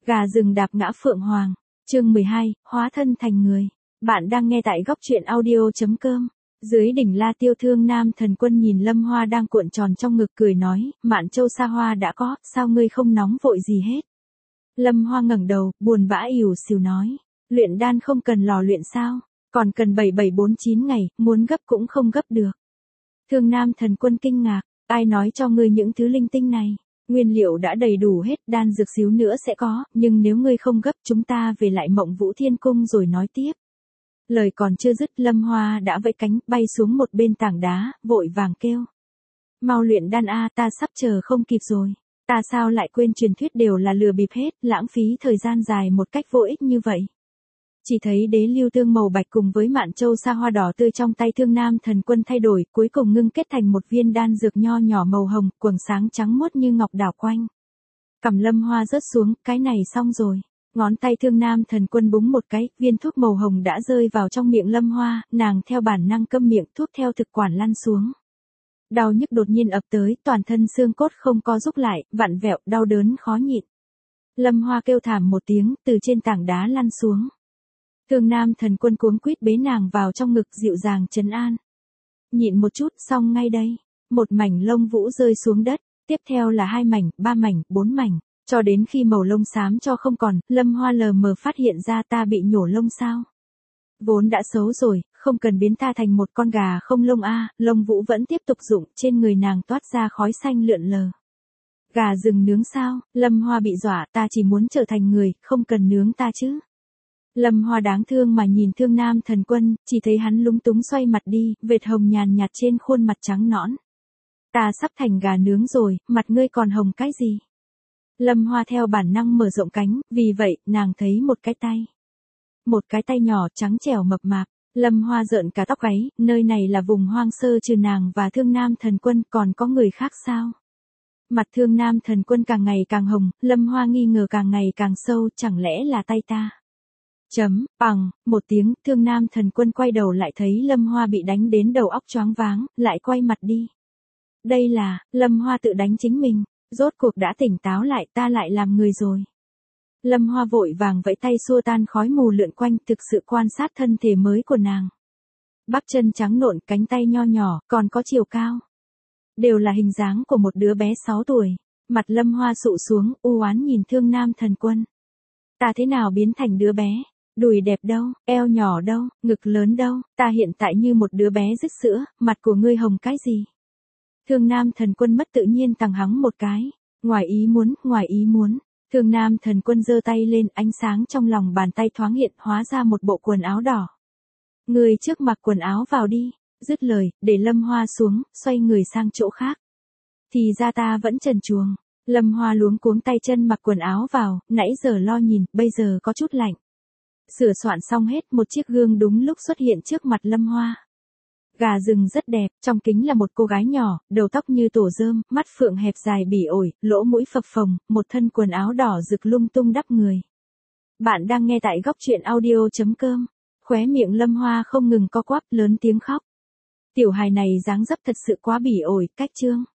Gà rừng đạp ngã Phượng Hoàng. Chương 12, hóa thân thành người. Bạn đang nghe tại góc truyện audio.com. Dưới đỉnh La Tiêu Thương Nam Thần Quân nhìn Lâm Hoa đang cuộn tròn trong ngực cười nói, Mạn Châu Sa Hoa đã có, sao ngươi không nóng vội gì hết. Lâm Hoa ngẩng đầu, buồn bã ỉu xìu nói, luyện đan không cần lò luyện sao, còn cần 7749 ngày, muốn gấp cũng không gấp được. Thương Nam Thần Quân kinh ngạc, ai nói cho ngươi những thứ linh tinh này. Nguyên liệu đã đầy đủ hết, đan dược xíu nữa sẽ có, nhưng nếu ngươi không gấp chúng ta về lại Mộng Vũ Thiên Cung rồi nói tiếp. Lời còn chưa dứt Lâm Hoa đã vẫy cánh, bay xuống một bên tảng đá, vội vàng kêu. Mau luyện đan a, ta sắp chờ không kịp rồi. Ta sao lại quên truyền thuyết đều là lừa bịp hết, lãng phí thời gian dài một cách vô ích như vậy. Chỉ thấy đế lưu tương màu bạch cùng với Mạn Châu Sa Hoa đỏ tươi trong tay Thương Nam Thần Quân thay đổi, cuối cùng ngưng kết thành một viên đan dược nho nhỏ màu hồng, quầng sáng trắng muốt như ngọc đảo quanh. Cằm Lâm Hoa rớt xuống, cái này xong rồi. Ngón tay Thương Nam Thần Quân búng một cái, viên thuốc màu hồng đã rơi vào trong miệng Lâm Hoa, nàng theo bản năng câm miệng, thuốc theo thực quản lăn xuống. Đau nhức đột nhiên ập tới, toàn thân xương cốt không co rút lại, vặn vẹo, đau đớn khó nhịn. Lâm Hoa kêu thảm một tiếng, từ trên tảng đá lăn xuống. Thương Nam Thần Quân cuống quýt bế nàng vào trong ngực dịu dàng trấn an. Nhịn một chút, xong ngay đây. Một mảnh lông vũ rơi xuống đất, tiếp theo là 2 mảnh, 3 mảnh, 4 mảnh, cho đến khi màu lông xám cho không còn, Lâm Hoa lờ mờ phát hiện ra ta bị nhổ lông sao. Vốn đã xấu rồi, không cần biến ta thành một con gà không lông a, lông vũ vẫn tiếp tục rụng, trên người nàng toát ra khói xanh lượn lờ. Gà rừng nướng sao, Lâm Hoa bị dọa, ta chỉ muốn trở thành người, không cần nướng ta chứ. Lâm Hoa đáng thương mà nhìn Thương Nam Thần Quân, chỉ thấy hắn lúng túng xoay mặt đi, vệt hồng nhàn nhạt trên khuôn mặt trắng nõn. Ta sắp thành gà nướng rồi, mặt ngươi còn hồng cái gì? Lâm Hoa theo bản năng mở rộng cánh, vì vậy, nàng thấy một cái tay. Một cái tay nhỏ trắng trẻo mập mạp, Lâm Hoa rợn cả tóc gáy, nơi này là vùng hoang sơ trừ nàng và Thương Nam Thần Quân, còn có người khác sao? Mặt Thương Nam Thần Quân càng ngày càng hồng, Lâm Hoa nghi ngờ càng ngày càng sâu, chẳng lẽ là tay ta? Bằng, một tiếng, Thương Nam Thần Quân quay đầu lại thấy Lâm Hoa bị đánh đến đầu óc choáng váng, lại quay mặt đi. Đây là, Lâm Hoa tự đánh chính mình, rốt cuộc đã tỉnh táo lại, ta lại làm người rồi. Lâm Hoa vội vàng vẫy tay xua tan khói mù lượn quanh, thực sự quan sát thân thể mới của nàng. Bắp chân trắng nộn, cánh tay nho nhỏ, còn có chiều cao. Đều là hình dáng của một đứa bé 6 tuổi. Mặt Lâm Hoa sụ xuống, u oán nhìn Thương Nam Thần Quân. Ta thế nào biến thành đứa bé? Đùi đẹp đâu, eo nhỏ đâu, ngực lớn đâu, ta hiện tại như một đứa bé rứt sữa, mặt của ngươi hồng cái gì? Thương Nam Thần Quân mất tự nhiên tằng hắng một cái. Ngoài ý muốn. Thương Nam Thần Quân giơ tay lên, ánh sáng trong lòng bàn tay thoáng hiện, hóa ra một bộ quần áo đỏ. Ngươi trước mặc quần áo vào đi. Dứt lời, để Lâm Hoa xuống, xoay người sang chỗ khác. Thì ra ta vẫn trần truồng. Lâm Hoa luống cuống tay chân mặc quần áo vào, nãy giờ lo nhìn, bây giờ có chút lạnh. Sửa soạn xong hết, một chiếc gương đúng lúc xuất hiện trước mặt Lâm Hoa. Gà rừng rất đẹp, trong kính là một cô gái nhỏ, đầu tóc như tổ rơm, mắt phượng hẹp dài bỉ ổi, lỗ mũi phập phồng, một thân quần áo đỏ rực lung tung đắp người. Bạn đang nghe tại góc truyện audio.com. Khóe miệng Lâm Hoa không ngừng co quắp, lớn tiếng khóc. Tiểu hài này dáng dấp thật sự quá bỉ ổi, cách trương.